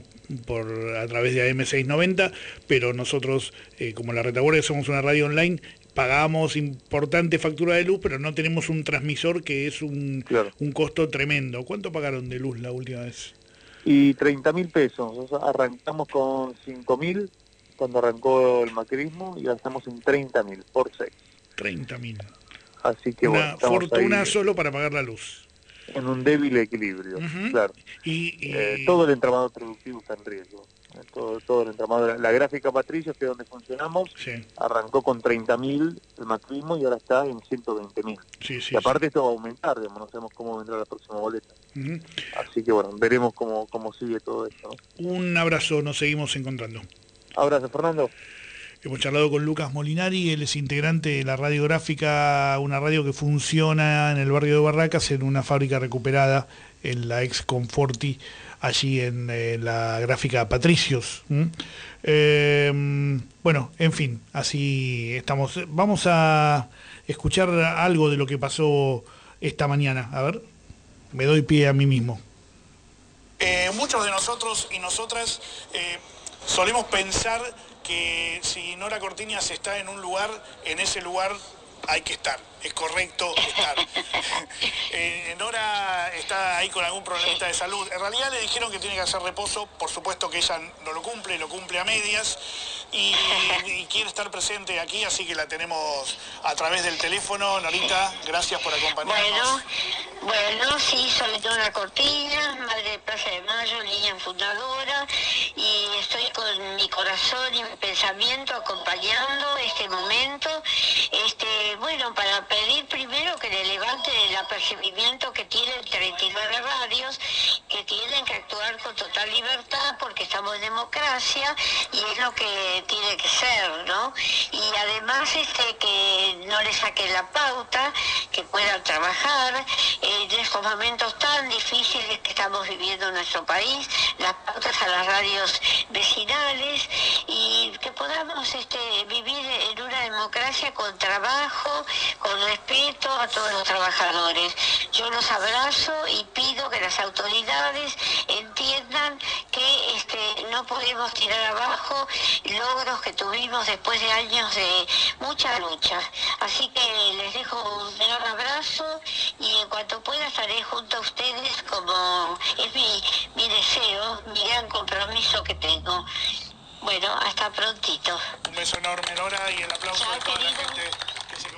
a través de AM690, pero nosotros, como La Retaguardia, somos una radio online, pagamos importante factura de luz, pero no tenemos un transmisor que es un costo tremendo. ¿Cuánto pagaron de luz la última vez? Y 30.000 pesos. Nosotros arrancamos con 5.000 cuando arrancó el macrismo y ahora estamos en 30.000 por 6. 30.000. Así que una fortuna solo para pagar la luz. En un débil equilibrio, claro. Todo el entramado productivo está en riesgo. Todo el entramado. La gráfica Patricio, que es donde funcionamos, arrancó con 30.000 el macrismo y ahora está en 120.000. Y aparte esto va a aumentar, digamos, no sabemos cómo vendrá la próxima boleta. Así que bueno, veremos cómo sigue todo esto, ¿no? Un abrazo, nos seguimos encontrando. Abrazo, Fernando. Hemos charlado con Lucas Molinari, él es integrante de la Radiográfica, una radio que funciona en el barrio de Barracas, en una fábrica recuperada en la ex Conforti, allí en la gráfica Patricios. Bueno, en fin, así estamos. Vamos a escuchar algo de lo que pasó esta mañana. A ver, me doy pie a mí mismo. Muchos de nosotros y nosotras solemos pensar que si Nora Cortiñas está en un lugar, en ese lugar hay que estar, es correcto estar. Nora está ahí con algún problemita de salud. En realidad le dijeron que tiene que hacer reposo, por supuesto que ella no lo cumple a medias, y quiere estar presente aquí, así que la tenemos a través del teléfono. Norita, gracias por acompañarnos. Bueno, sí, soy Nora Cortiñas, madre de Plaza de Mayo, línea fundadora, y estoy con mi corazón y mi pensamiento acompañando este momento, bueno, para pedir primero que le levante el apercibimiento que tienen 39 radios, que tienen que actuar con total libertad porque estamos en democracia y es lo que tiene que ser, ¿no? Y además que no le saquen la pauta, que puedan trabajar en estos momentos tan difíciles que estamos viviendo en nuestro país, las pautas a las radios vecinales, y que podamos vivir en una democracia con trabajo, con respeto a todos los trabajadores. Yo los abrazo y pido que las autoridades entiendan que no podemos tirar abajo logros que tuvimos después de años de mucha lucha. Así que les dejo un gran abrazo y en cuanto pueda estaré junto a ustedes, como es mi deseo, mi gran compromiso que tengo. Bueno, hasta prontito. Un beso enorme, Nora, y el aplauso de toda la gente que se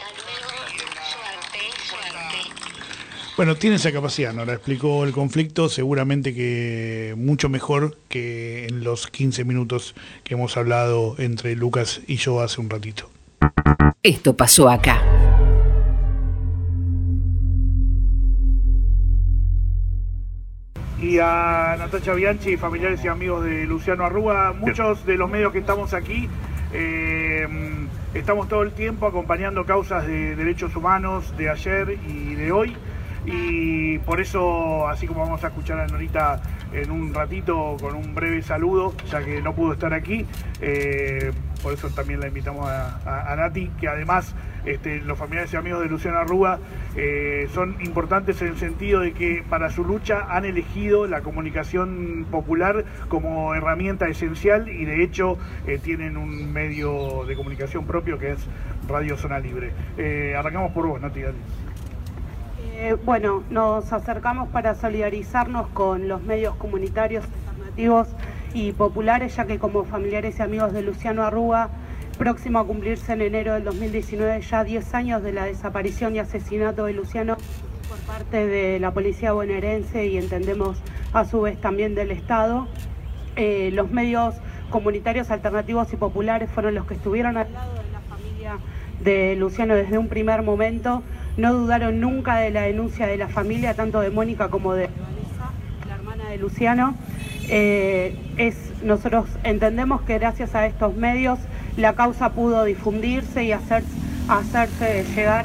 Bueno, tiene esa capacidad, ¿no? La explicó el conflicto, seguramente que mucho mejor que en los 15 minutos que hemos hablado entre Lucas y yo hace un ratito. Esto pasó acá. Y a Natacha Bianchi, familiares y amigos de Luciano Arruga, muchos de los medios que estamos aquí, estamos todo el tiempo acompañando causas de derechos humanos de ayer y de hoy, y por eso, así como vamos a escuchar a Norita en un ratito con un breve saludo, ya que no pudo estar aquí, por eso también la invitamos a Nati, que además los familiares y amigos de Luciano Arruga son importantes en el sentido de que para su lucha han elegido la comunicación popular como herramienta esencial, y de hecho tienen un medio de comunicación propio que es Radio Zona Libre. Arrancamos por vos, Nati. Bueno, nos acercamos para solidarizarnos con los medios comunitarios alternativos y populares, ya que como familiares y amigos de Luciano Arruga, próximo a cumplirse en enero del 2019 ya 10 años de la desaparición y asesinato de Luciano por parte de la policía bonaerense, y entendemos a su vez también del Estado. Los medios comunitarios alternativos y populares fueron los que estuvieron al lado de la familia de Luciano desde un primer momento. No dudaron nunca de la denuncia de la familia, tanto de Mónica como de Vanessa, la hermana de Luciano. Nosotros entendemos que gracias a estos medios la causa pudo difundirse y hacerse llegar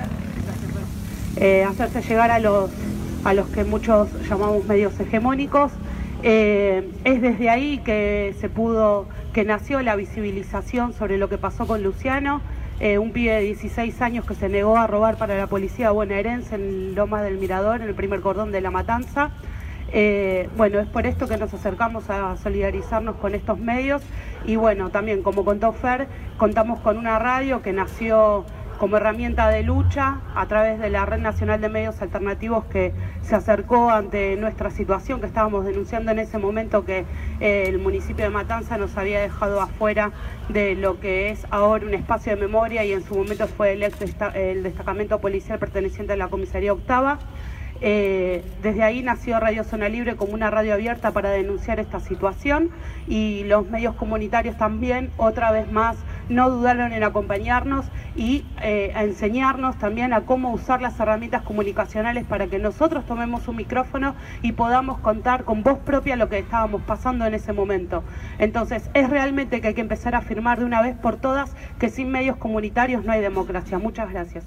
a los que muchos llamamos medios hegemónicos. Es desde ahí que nació la visibilización sobre lo que pasó con Luciano. Un pibe de 16 años que se negó a robar para la policía bonaerense en Lomas del Mirador, en el primer cordón de La Matanza. Bueno, es por esto que nos acercamos a solidarizarnos con estos medios, y bueno, también como contó Fer, contamos con una radio que nació como herramienta de lucha a través de la Red Nacional de Medios Alternativos, que se acercó ante nuestra situación que estábamos denunciando en ese momento, que el municipio de Matanza nos había dejado afuera de lo que es ahora un espacio de memoria, y en su momento fue el destacamento policial perteneciente a la Comisaría Octava. Desde ahí nació Radio Zona Libre como una radio abierta para denunciar esta situación, y los medios comunitarios también, otra vez más, no dudaron en acompañarnos y a enseñarnos también a cómo usar las herramientas comunicacionales para que nosotros tomemos un micrófono y podamos contar con voz propia lo que estábamos pasando en ese momento. Entonces, es realmente que hay que empezar a afirmar de una vez por todas que sin medios comunitarios no hay democracia. Muchas gracias.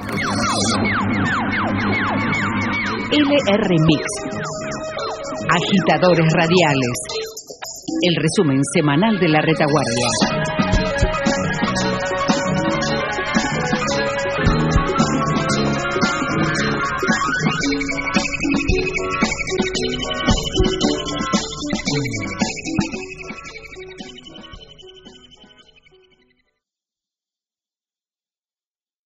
LR Mix. Agitadores radiales. El resumen semanal de la retaguardia.